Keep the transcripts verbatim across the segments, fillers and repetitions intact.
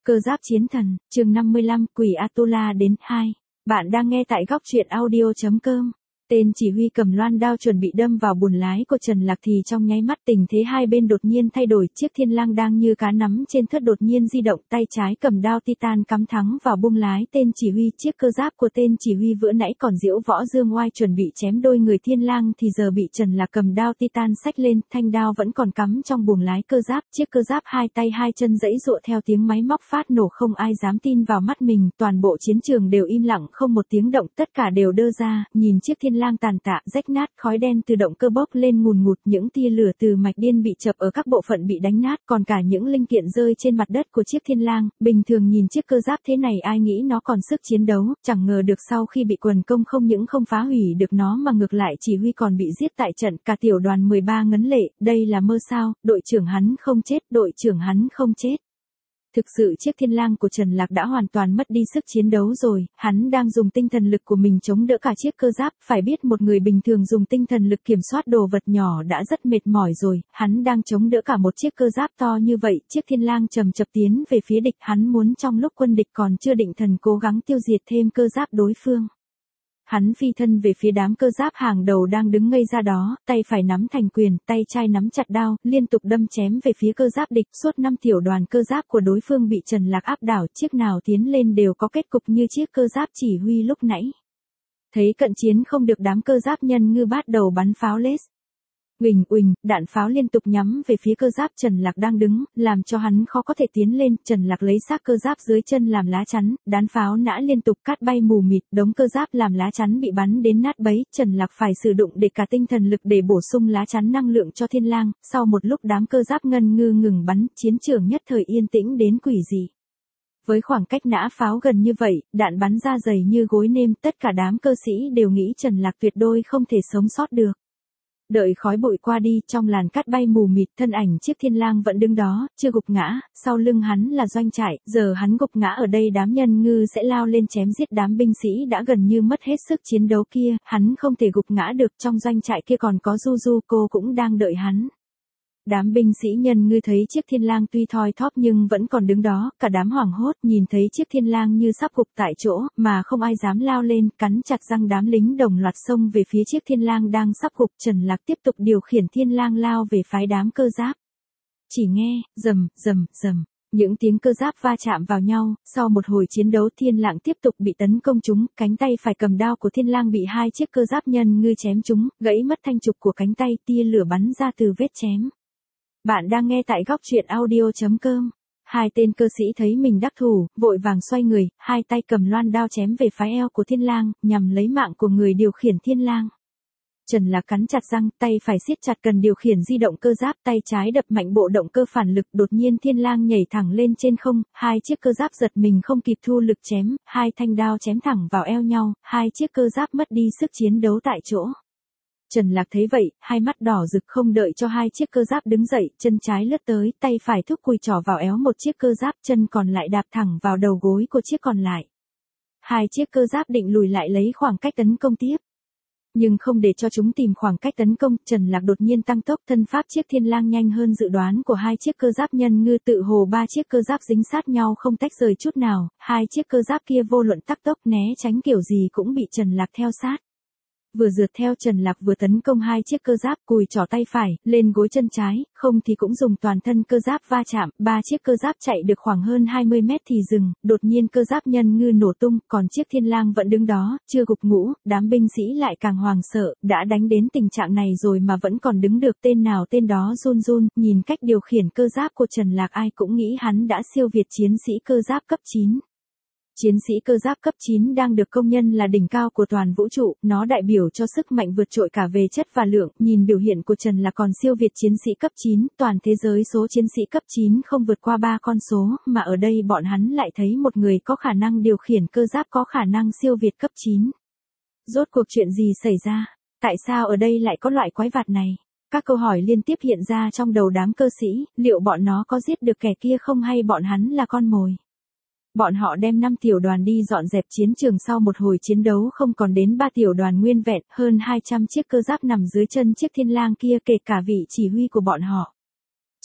Cơ giáp chiến thần, chương năm mươi lăm, quỷ Atula đến hai. Bạn đang nghe tại góc truyện audio chấm com. Tên chỉ huy cầm loan đao chuẩn bị đâm vào buồng lái của Trần Lạc thì trong nháy mắt tình thế hai bên đột nhiên thay đổi, chiếc thiên lang đang như cá nắm trên thớt đột nhiên di động, tay trái cầm đao titan cắm thẳng vào buồng lái tên chỉ huy, chiếc cơ giáp của tên chỉ huy vừa nãy còn diễu võ dương oai chuẩn bị chém đôi người thiên lang thì giờ bị Trần Lạc cầm đao titan xách lên, thanh đao vẫn còn cắm trong buồng lái cơ giáp, chiếc cơ giáp hai tay hai chân giãy giụa theo tiếng máy móc phát nổ, không ai dám tin vào mắt mình, toàn bộ chiến trường đều im lặng không một tiếng động, tất cả đều đơ ra, nhìn chiếc thiên lang tàn tạ, rách nát, khói đen từ động cơ bốc lên ngùn ngụt, những tia lửa từ mạch điên bị chập ở các bộ phận bị đánh nát, còn cả những linh kiện rơi trên mặt đất của chiếc thiên lang. Bình thường nhìn chiếc cơ giáp thế này ai nghĩ nó còn sức chiến đấu, chẳng ngờ được sau khi bị quần công không những không phá hủy được nó mà ngược lại chỉ huy còn bị giết tại trận, cả tiểu đoàn mười ba ngấn lệ, đây là mơ sao, đội trưởng hắn không chết, đội trưởng hắn không chết. Thực sự chiếc thiên lang của Trần Lạc đã hoàn toàn mất đi sức chiến đấu rồi, hắn đang dùng tinh thần lực của mình chống đỡ cả chiếc cơ giáp, phải biết một người bình thường dùng tinh thần lực kiểm soát đồ vật nhỏ đã rất mệt mỏi rồi, hắn đang chống đỡ cả một chiếc cơ giáp to như vậy, chiếc thiên lang chầm chập tiến về phía địch, hắn muốn trong lúc quân địch còn chưa định thần cố gắng tiêu diệt thêm cơ giáp đối phương. Hắn phi thân về phía đám cơ giáp hàng đầu đang đứng ngây ra đó, tay phải nắm thành quyền, tay trái nắm chặt đao, liên tục đâm chém về phía cơ giáp địch, suốt năm tiểu đoàn cơ giáp của đối phương bị Trần Lạc áp đảo, chiếc nào tiến lên đều có kết cục như chiếc cơ giáp chỉ huy lúc nãy. Thấy cận chiến không được, đám cơ giáp nhân ngư bắt đầu bắn pháo lết. Uỳnh uỳnh, đạn pháo liên tục nhắm về phía cơ giáp Trần Lạc đang đứng, làm cho hắn khó có thể tiến lên. Trần Lạc lấy xác cơ giáp dưới chân làm lá chắn, đạn pháo nã liên tục, cát bay mù mịt, đống cơ giáp làm lá chắn bị bắn đến nát bấy. Trần Lạc phải sử dụng để cả tinh thần lực để bổ sung lá chắn năng lượng cho thiên lang. Sau một lúc đám cơ giáp ngân ngư ngừng bắn, chiến trường nhất thời yên tĩnh đến quỷ dị. Với khoảng cách nã pháo gần như vậy, đạn bắn ra dày như gối nêm, tất cả đám cơ sĩ đều nghĩ Trần Lạc tuyệt đối không thể sống sót được. Đợi khói bụi qua đi, trong làn cát bay mù mịt, thân ảnh chiếc thiên lang vẫn đứng đó, chưa gục ngã, sau lưng hắn là doanh trại, giờ hắn gục ngã ở đây đám nhân ngư sẽ lao lên chém giết đám binh sĩ đã gần như mất hết sức chiến đấu kia, hắn không thể gục ngã được, trong doanh trại kia còn có Du Du, cô cũng đang đợi hắn. Đám binh sĩ nhân ngư thấy chiếc thiên lang tuy thoi thóp nhưng vẫn còn đứng đó, cả đám hoảng hốt nhìn thấy chiếc thiên lang như sắp gục tại chỗ, mà không ai dám lao lên, cắn chặt răng đám lính đồng loạt xông về phía chiếc thiên lang đang sắp gục. Trần Lạc tiếp tục điều khiển thiên lang lao về phái đám cơ giáp. Chỉ nghe, rầm, rầm, rầm, những tiếng cơ giáp va chạm vào nhau, sau một hồi chiến đấu thiên lang tiếp tục bị tấn công trúng, cánh tay phải cầm đao của thiên lang bị hai chiếc cơ giáp nhân ngư chém trúng, gãy mất thanh trục của cánh tay, tia lửa bắn ra từ vết chém. Bạn đang nghe tại góc truyện audio chấm com. Hai tên cơ sĩ thấy mình đắc thủ, vội vàng xoay người, hai tay cầm loan đao chém về phái eo của thiên lang, nhằm lấy mạng của người điều khiển thiên lang. Trần Lạc cắn chặt răng, tay phải siết chặt cần điều khiển di động cơ giáp, tay trái đập mạnh bộ động cơ phản lực, đột nhiên thiên lang nhảy thẳng lên trên không, hai chiếc cơ giáp giật mình không kịp thu lực chém, hai thanh đao chém thẳng vào eo nhau, hai chiếc cơ giáp mất đi sức chiến đấu tại chỗ. Trần Lạc thấy vậy, hai mắt đỏ rực, không đợi cho hai chiếc cơ giáp đứng dậy, chân trái lướt tới, tay phải thúc cùi trỏ vào éo một chiếc cơ giáp, chân còn lại đạp thẳng vào đầu gối của chiếc còn lại. Hai chiếc cơ giáp định lùi lại lấy khoảng cách tấn công tiếp. Nhưng không để cho chúng tìm khoảng cách tấn công, Trần Lạc đột nhiên tăng tốc, thân pháp chiếc thiên lang nhanh hơn dự đoán của hai chiếc cơ giáp nhân ngư, tự hồ ba chiếc cơ giáp dính sát nhau không tách rời chút nào, hai chiếc cơ giáp kia vô luận tăng tốc né tránh kiểu gì cũng bị Trần Lạc theo sát. Vừa rượt theo Trần Lạc vừa tấn công hai chiếc cơ giáp, cùi trỏ tay phải, lên gối chân trái, không thì cũng dùng toàn thân cơ giáp va chạm, ba chiếc cơ giáp chạy được khoảng hơn hai mươi mét thì dừng, đột nhiên cơ giáp nhân ngư nổ tung, còn chiếc thiên lang vẫn đứng đó, chưa gục ngũ, đám binh sĩ lại càng hoàng sợ, đã đánh đến tình trạng này rồi mà vẫn còn đứng được, tên nào tên đó run run, nhìn cách điều khiển cơ giáp của Trần Lạc ai cũng nghĩ hắn đã siêu việt chiến sĩ cơ giáp cấp chín. Chiến sĩ cơ giáp cấp chín đang được công nhận là đỉnh cao của toàn vũ trụ, nó đại biểu cho sức mạnh vượt trội cả về chất và lượng, nhìn biểu hiện của Trần là còn siêu việt chiến sĩ cấp chín, toàn thế giới số chiến sĩ cấp chín không vượt qua ba con số, mà ở đây bọn hắn lại thấy một người có khả năng điều khiển cơ giáp có khả năng siêu việt cấp chín. Rốt cuộc chuyện gì xảy ra? Tại sao ở đây lại có loại quái vật này? Các câu hỏi liên tiếp hiện ra trong đầu đám cơ sĩ, liệu bọn nó có giết được kẻ kia không hay bọn hắn là con mồi? Bọn họ đem năm tiểu đoàn đi dọn dẹp chiến trường sau một hồi chiến đấu không còn đến ba tiểu đoàn nguyên vẹn, hơn hai trăm chiếc cơ giáp nằm dưới chân chiếc thiên lang kia kể cả vị chỉ huy của bọn họ.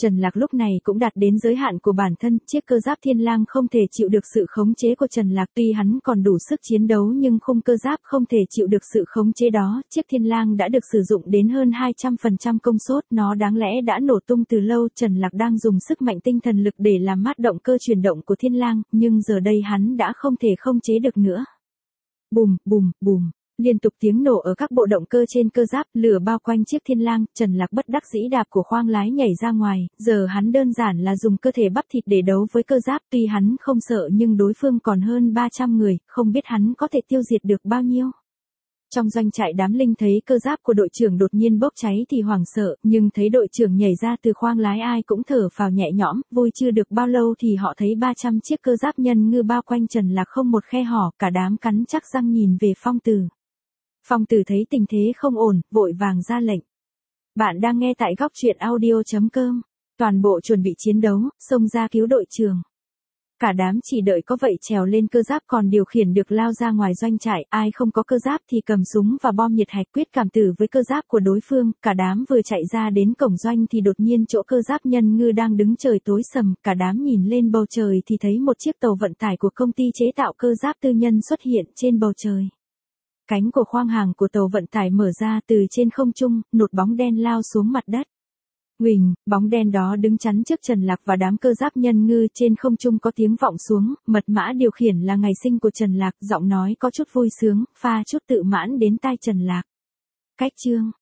Trần Lạc lúc này cũng đạt đến giới hạn của bản thân, chiếc cơ giáp thiên lang không thể chịu được sự khống chế của Trần Lạc, tuy hắn còn đủ sức chiến đấu nhưng khung cơ giáp không thể chịu được sự khống chế đó, chiếc thiên lang đã được sử dụng đến hơn hai trăm phần trăm công suất, nó đáng lẽ đã nổ tung từ lâu, Trần Lạc đang dùng sức mạnh tinh thần lực để làm mát động cơ chuyển động của thiên lang, nhưng giờ đây hắn đã không thể khống chế được nữa. Bùm, bùm, bùm. Liên tục tiếng nổ ở các bộ động cơ trên cơ giáp, lửa bao quanh chiếc thiên lang, Trần Lạc bất đắc dĩ đạp của khoang lái nhảy ra ngoài, giờ hắn đơn giản là dùng cơ thể bắp thịt để đấu với cơ giáp, tuy hắn không sợ nhưng đối phương còn hơn ba trăm người, không biết hắn có thể tiêu diệt được bao nhiêu. Trong doanh trại đám linh thấy cơ giáp của đội trưởng đột nhiên bốc cháy thì hoảng sợ, nhưng thấy đội trưởng nhảy ra từ khoang lái ai cũng thở phào nhẹ nhõm, vui chưa được bao lâu thì họ thấy ba trăm chiếc cơ giáp nhân ngư bao quanh Trần Lạc không một khe hở, cả đám cắn chắc răng nhìn về Phong Tử. Phong Tử thấy tình thế không ổn, vội vàng ra lệnh. Bạn đang nghe tại góc truyện audio.com. Toàn bộ chuẩn bị chiến đấu, xông ra cứu đội trưởng. Cả đám chỉ đợi có vậy trèo lên cơ giáp còn điều khiển được lao ra ngoài doanh trại, ai không có cơ giáp thì cầm súng và bom nhiệt hạch quyết cảm tử với cơ giáp của đối phương, cả đám vừa chạy ra đến cổng doanh thì đột nhiên chỗ cơ giáp nhân ngư đang đứng trời tối sầm, cả đám nhìn lên bầu trời thì thấy một chiếc tàu vận tải của công ty chế tạo cơ giáp tư nhân xuất hiện trên bầu trời. Cánh của khoang hàng của tàu vận tải mở ra từ trên không trung, nột bóng đen lao xuống mặt đất. Huỳnh, bóng đen đó đứng chắn trước Trần Lạc và đám cơ giáp nhân ngư trên không trung có tiếng vọng xuống, mật mã điều khiển là ngày sinh của Trần Lạc, giọng nói có chút vui sướng, pha chút tự mãn đến tai Trần Lạc. Cách chương